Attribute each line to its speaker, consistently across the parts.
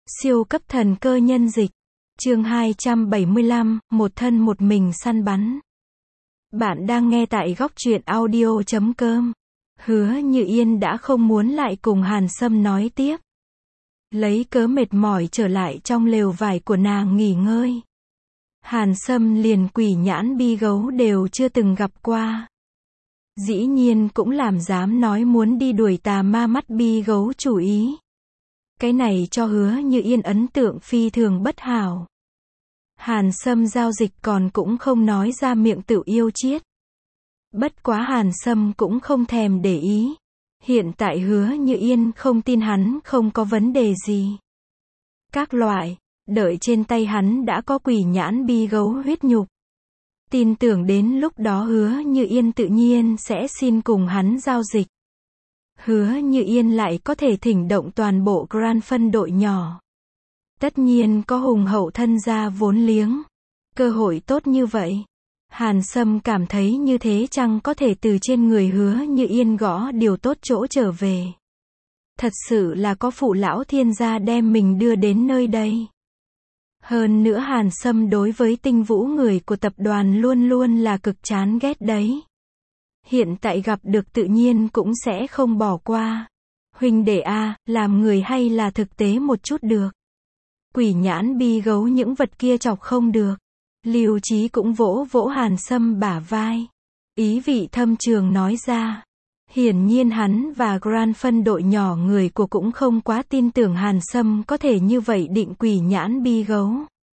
Speaker 1: Siêu cấp thần cơ nhân dịch. Chương 275, một thân một mình săn bắn. Bạn đang nghe tại góc truyện audio.com. Hứa Như Yên đã không muốn lại cùng Hàn Sâm nói tiếp. Lấy cớ mệt mỏi trở lại trong lều vải của nàng nghỉ ngơi. Hàn Sâm liền quỷ nhãn bi gấu đều chưa từng gặp qua. Dĩ nhiên cũng làm dám nói muốn đi đuổi tà ma mắt bi gấu chủ ý. Cái này cho Hứa Như Yên ấn tượng phi thường bất hảo. Hàn Sâm giao dịch còn cũng không nói ra miệng tự yêu chiết. Bất quá Hàn Sâm cũng không thèm để ý. Hiện tại Hứa Như Yên không tin hắn không có vấn đề gì. Các loại, đợi trên tay hắn đã có quỷ nhãn bi gấu huyết nhục. Tin tưởng đến lúc đó Hứa Như Yên tự nhiên sẽ xin cùng hắn giao dịch. Hứa Như Yên lại có thể thỉnh động toàn bộ Grand phân đội nhỏ. Tất nhiên có hùng hậu thân gia vốn liếng. Cơ hội tốt như vậy. Hàn Sâm cảm thấy như thế chăng có thể từ trên người Hứa Như Yên gõ điều tốt chỗ trở về. Thật sự là có phụ lão thiên gia đem mình đưa đến nơi đây. Hơn nữa Hàn Sâm đối với Tinh Vũ người của tập đoàn luôn luôn là cực chán ghét đấy. Hiện tại gặp được tự nhiên cũng sẽ không bỏ qua. Huynh đệ a, làm người hay là thực tế một chút được. Quỷ nhãn bi gấu những vật kia chọc không được. Lưu Chí cũng vỗ vỗ Hàn Sâm bả vai. Ý vị thâm trường nói ra. Hiển nhiên hắn và Grand phân đội nhỏ người của cũng không quá tin tưởng Hàn Sâm có thể như vậy định quỷ nhãn bi gấu.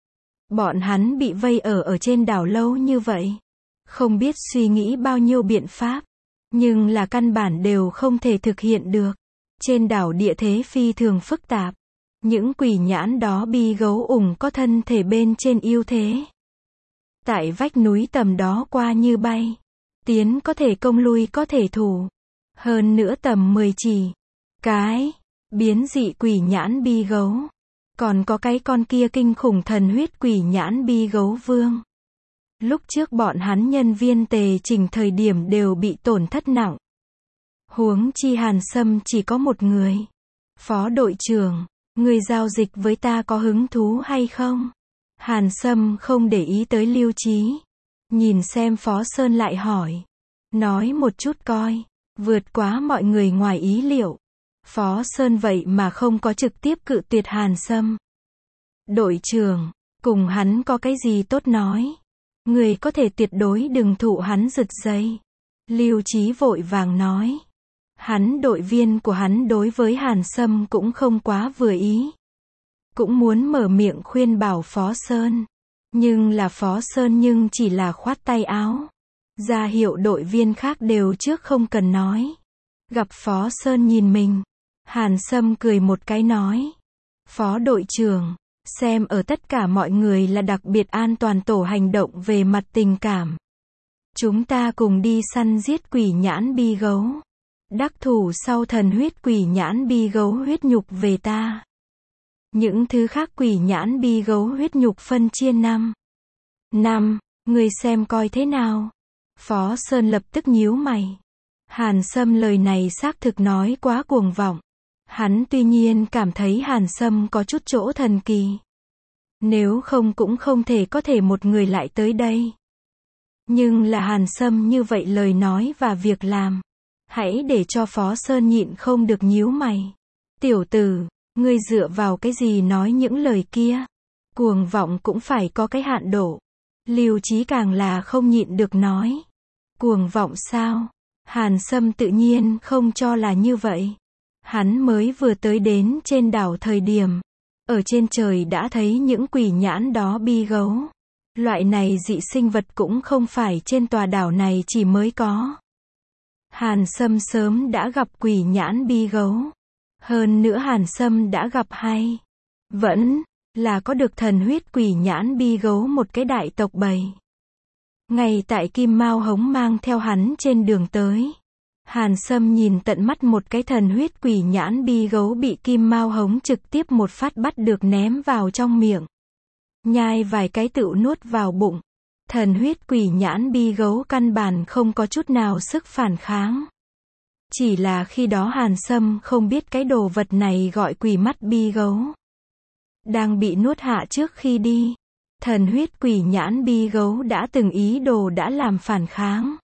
Speaker 1: Bọn hắn bị vây ở trên đảo lâu như vậy. Không biết suy nghĩ bao nhiêu biện pháp. Nhưng là căn bản đều không thể thực hiện được. Trên đảo địa thế phi thường phức tạp. Những quỷ nhãn đó bi gấu ủng có thân thể bên trên ưu thế. Tại vách núi tầm đó qua như bay. Tiến có thể công lui có thể thủ. Hơn nữa tầm 10 chỉ. Cái biến dị quỷ nhãn bi gấu. Còn có cái con kia kinh khủng thần huyết quỷ nhãn bi gấu vương. Lúc trước bọn hắn nhân viên tề chỉnh thời điểm đều bị tổn thất nặng. Huống chi Hàn Sâm chỉ có một người. Phó đội trưởng, người giao dịch với ta có hứng thú hay không? Hàn Sâm không để ý tới Lưu Chí. Nhìn xem Phó Sơn lại hỏi. Nói một chút coi. Vượt quá mọi người ngoài ý liệu. Phó Sơn vậy mà không có trực tiếp cự tuyệt Hàn Sâm. Đội trưởng, cùng hắn có cái gì tốt nói. Người có thể tuyệt đối đừng thụ hắn giật dây. Lưu Chí vội vàng nói. Hắn đội viên của hắn đối với Hàn Sâm cũng không quá vừa ý. Cũng muốn mở miệng khuyên bảo Phó Sơn. Nhưng là Phó Sơn nhưng chỉ là khoát tay áo. Ra hiệu đội viên khác đều trước không cần nói. Gặp Phó Sơn nhìn mình. Hàn Sâm cười một cái nói. Phó đội trưởng, xem ở tất cả mọi người là đặc biệt an toàn tổ hành động về mặt tình cảm. Chúng ta cùng đi săn giết quỷ nhãn bi gấu. Đắc thủ sau thần huyết quỷ nhãn bi gấu huyết nhục về ta. Những thứ khác quỷ nhãn bi gấu huyết nhục phân chia 5. Người xem coi thế nào? Phó Sơn lập tức nhíu mày. Hàn Sâm lời này xác thực nói quá cuồng vọng. Hắn tuy nhiên cảm thấy Hàn Sâm có chút chỗ thần kỳ. Nếu không cũng không thể có thể một người lại tới đây. Nhưng là Hàn Sâm như vậy lời nói và việc làm. Hãy để cho Phó Sơn nhịn không được nhíu mày. Tiểu tử, ngươi dựa vào cái gì nói những lời kia? Cuồng vọng cũng phải có cái hạn độ. Lưu Chí càng là không nhịn được nói. Cuồng vọng sao? Hàn Sâm tự nhiên không cho là như vậy. Hắn mới vừa tới đến trên đảo thời điểm. Ở trên trời đã thấy những quỷ nhãn đó bi gấu. Loại này dị sinh vật cũng không phải trên tòa đảo này chỉ mới có. Hàn Sâm sớm đã gặp quỷ nhãn bi gấu. Hơn nữa Hàn Sâm đã gặp hay. Vẫn là có được thần huyết quỷ nhãn bi gấu một cái đại tộc bầy. Ngay tại Kim Mao Hống mang theo hắn trên đường tới. Hàn Sâm nhìn tận mắt một cái thần huyết quỷ nhãn bi gấu bị Kim Mao Hống trực tiếp một phát bắt được ném vào trong miệng. Nhai vài cái tựu nuốt vào bụng. Thần huyết quỷ nhãn bi gấu căn bản không có chút nào sức phản kháng. Chỉ là khi đó Hàn Sâm không biết cái đồ vật này gọi quỷ mắt bi gấu. đang bị nuốt hạ trước khi đi. Thần huyết quỷ nhãn bi gấu đã từng ý đồ đã làm phản kháng.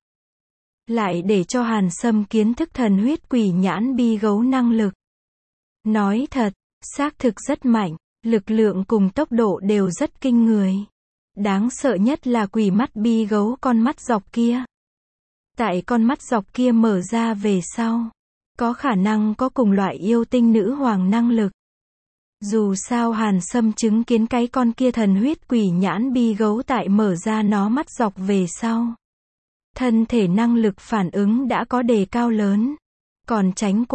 Speaker 1: Lại để cho Hàn Sâm kiến thức thần huyết quỷ nhãn bi gấu năng lực. Nói thật, xác thực rất mạnh, lực lượng cùng tốc độ đều rất kinh người. Đáng sợ nhất là quỷ mắt bi gấu con mắt dọc kia. Tại con mắt dọc kia mở ra về sau, có khả năng có cùng loại yêu tinh nữ hoàng năng lực. Dù sao Hàn Sâm chứng kiến cái con kia thần huyết quỷ nhãn bi gấu tại mở ra nó mắt dọc về sau. Thân thể năng lực phản ứng đã có đề cao lớn. Còn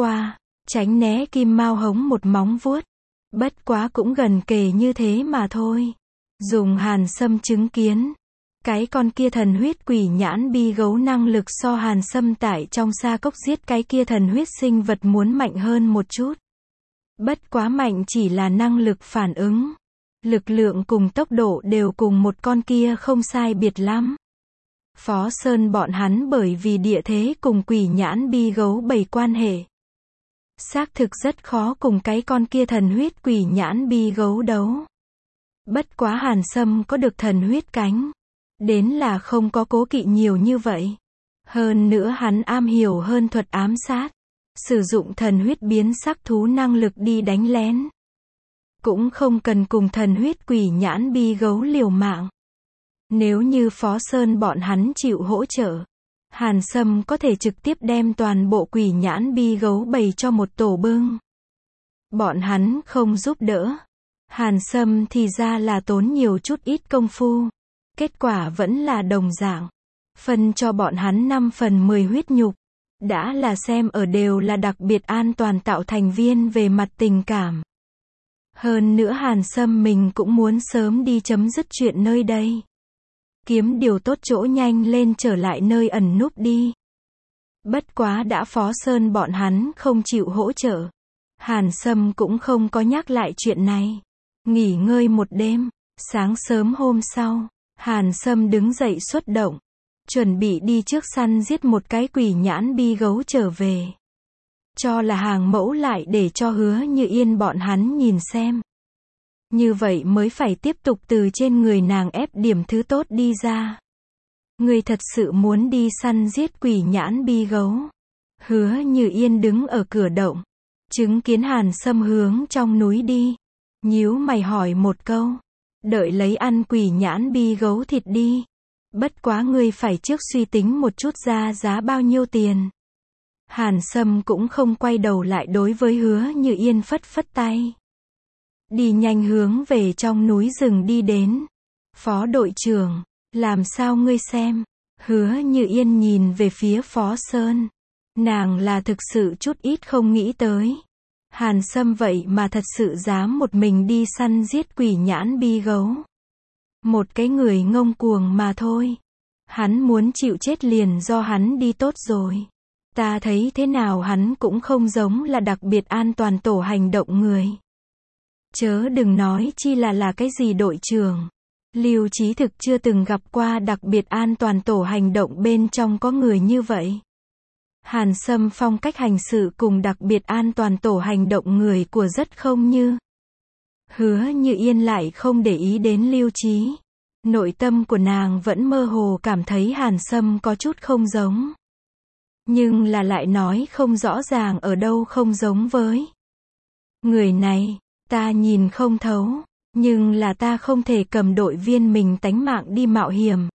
Speaker 1: tránh né kim mao hống một móng vuốt. Bất quá cũng gần kề như thế mà thôi. Dùng Hàn Sâm chứng kiến. Cái con kia thần huyết quỷ nhãn bi gấu năng lực so Hàn Sâm tại trong sa cốc giết cái kia thần huyết sinh vật muốn mạnh hơn một chút. Bất quá mạnh chỉ là năng lực phản ứng. Lực lượng cùng tốc độ đều cùng một con kia không sai biệt lắm. Phó Sơn bọn hắn bởi vì địa thế cùng quỷ nhãn bi gấu bày quan hệ. Xác thực rất khó cùng cái con kia thần huyết quỷ nhãn bi gấu đấu. Bất quá Hàn Sâm có được thần huyết cánh. Đến là không có cố kỵ nhiều như vậy. Hơn nữa hắn am hiểu hơn thuật ám sát. Sử dụng thần huyết biến sắc thú năng lực đi đánh lén. Cũng không cần cùng thần huyết quỷ nhãn bi gấu liều mạng. Nếu như Phó Sơn bọn hắn chịu hỗ trợ, Hàn Sâm có thể trực tiếp đem toàn bộ quỷ nhãn bi gấu bày cho một tổ bưng. Bọn hắn không giúp đỡ. Hàn Sâm thì ra là tốn nhiều chút ít công phu. Kết quả vẫn là đồng dạng. Phân cho bọn hắn 5 phần 10 huyết nhục. Đã là xem ở đều là đặc biệt an toàn tạo thành viên về mặt tình cảm. Hơn nữa Hàn Sâm mình cũng muốn sớm đi chấm dứt chuyện nơi đây. Kiếm điều tốt chỗ nhanh lên trở lại nơi ẩn núp đi. Bất quá đã Phó Sơn bọn hắn không chịu hỗ trợ. Hàn Sâm cũng không có nhắc lại chuyện này. Nghỉ ngơi một đêm. Sáng sớm hôm sau, Hàn Sâm đứng dậy xuất động. Chuẩn bị đi trước săn giết một cái quỷ nhãn bi gấu trở về. Cho là hàng mẫu lại để cho Hứa Như Yên bọn hắn nhìn xem. Như vậy mới phải tiếp tục từ trên người nàng ép điểm thứ tốt đi ra. Người thật sự muốn đi săn giết quỷ nhãn bi gấu. Hứa Như Yên đứng ở cửa động. Chứng kiến Hàn Sâm hướng trong núi đi. Nhíu mày hỏi một câu. Đợi lấy ăn quỷ nhãn bi gấu thịt đi. Bất quá ngươi phải trước suy tính một chút ra giá bao nhiêu tiền. Hàn Sâm cũng không quay đầu lại đối với Hứa Như Yên phất phất tay. Đi nhanh hướng về trong núi rừng đi đến. Phó đội trưởng, làm sao ngươi xem? Hứa Như Yên nhìn về phía Phó Sơn. Nàng là thực sự chút ít không nghĩ tới. Hàn Sâm vậy mà thật sự dám một mình đi săn giết quỷ nhãn bi gấu. Một cái người ngông cuồng mà thôi. Hắn muốn chịu chết liền do hắn đi tốt rồi. Ta thấy thế nào hắn cũng không giống là đặc biệt an toàn tổ hành động người. Chớ đừng nói chi là cái gì đội trưởng. Lưu Chí Thực chưa từng gặp qua đặc biệt an toàn tổ hành động bên trong có người như vậy. Hàn Sâm phong cách hành sự cùng đặc biệt an toàn tổ hành động người của rất không như. Hứa Như Yên lại không để ý đến Lưu Chí. Nội tâm của nàng vẫn mơ hồ cảm thấy Hàn Sâm có chút không giống. Nhưng là lại nói không rõ ràng ở đâu không giống với. Người này, ta nhìn không thấu, nhưng là ta không thể cầm đội viên mình tánh mạng đi mạo hiểm.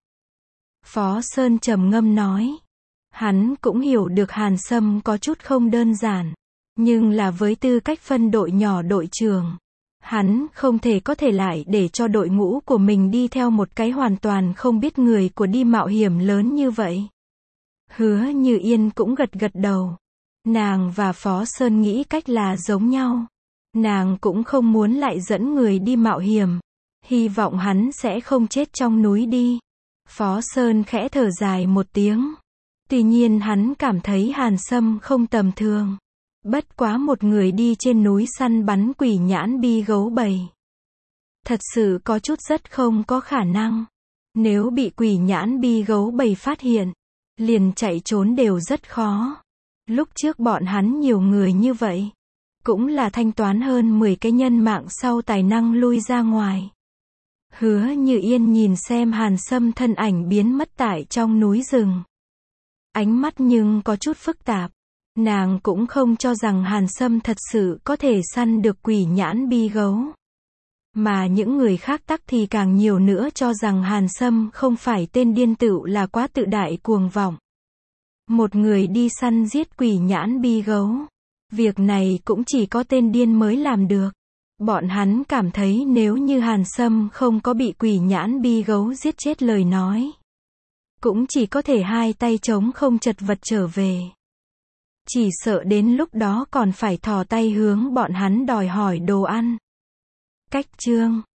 Speaker 1: Phó Sơn trầm ngâm nói. Hắn cũng hiểu được Hàn Sâm có chút không đơn giản. Nhưng là với tư cách phân đội nhỏ đội trưởng. Hắn không thể có thể lại để cho đội ngũ của mình đi theo một cái hoàn toàn không biết người của đi mạo hiểm lớn như vậy. Hứa Như Yên cũng gật gật đầu. Nàng và Phó Sơn nghĩ cách là giống nhau. Nàng cũng không muốn lại dẫn người đi mạo hiểm. Hy vọng hắn sẽ không chết trong núi đi. Phó Sơn khẽ thở dài một tiếng. Tuy nhiên hắn cảm thấy Hàn Sâm không tầm thường. Bất quá một người đi trên núi săn bắn quỷ nhãn bi gấu bầy. Thật sự có chút rất không có khả năng. Nếu bị quỷ nhãn bi gấu bầy phát hiện, liền chạy trốn đều rất khó. Lúc trước bọn hắn nhiều người như vậy. cũng là thanh toán hơn 10 cái nhân mạng sau tài năng lui ra ngoài. Hứa Như Yên nhìn xem Hàn Sâm thân ảnh biến mất tại trong núi rừng. Ánh mắt nhưng có chút phức tạp. Nàng cũng không cho rằng Hàn Sâm thật sự có thể săn được quỷ nhãn bi gấu. Mà những người khác tắc thì càng nhiều nữa cho rằng Hàn Sâm không phải tên điên tựu là quá tự đại cuồng vọng. Một người đi săn giết quỷ nhãn bi gấu. Việc này cũng chỉ có tên điên mới làm được. Bọn hắn cảm thấy nếu như Hàn Sâm không có bị quỷ nhãn bi gấu giết chết lời nói, cũng chỉ có thể hai tay trống không chật vật trở về. Chỉ sợ đến lúc đó còn phải thò tay hướng bọn hắn đòi hỏi đồ ăn. Cách chương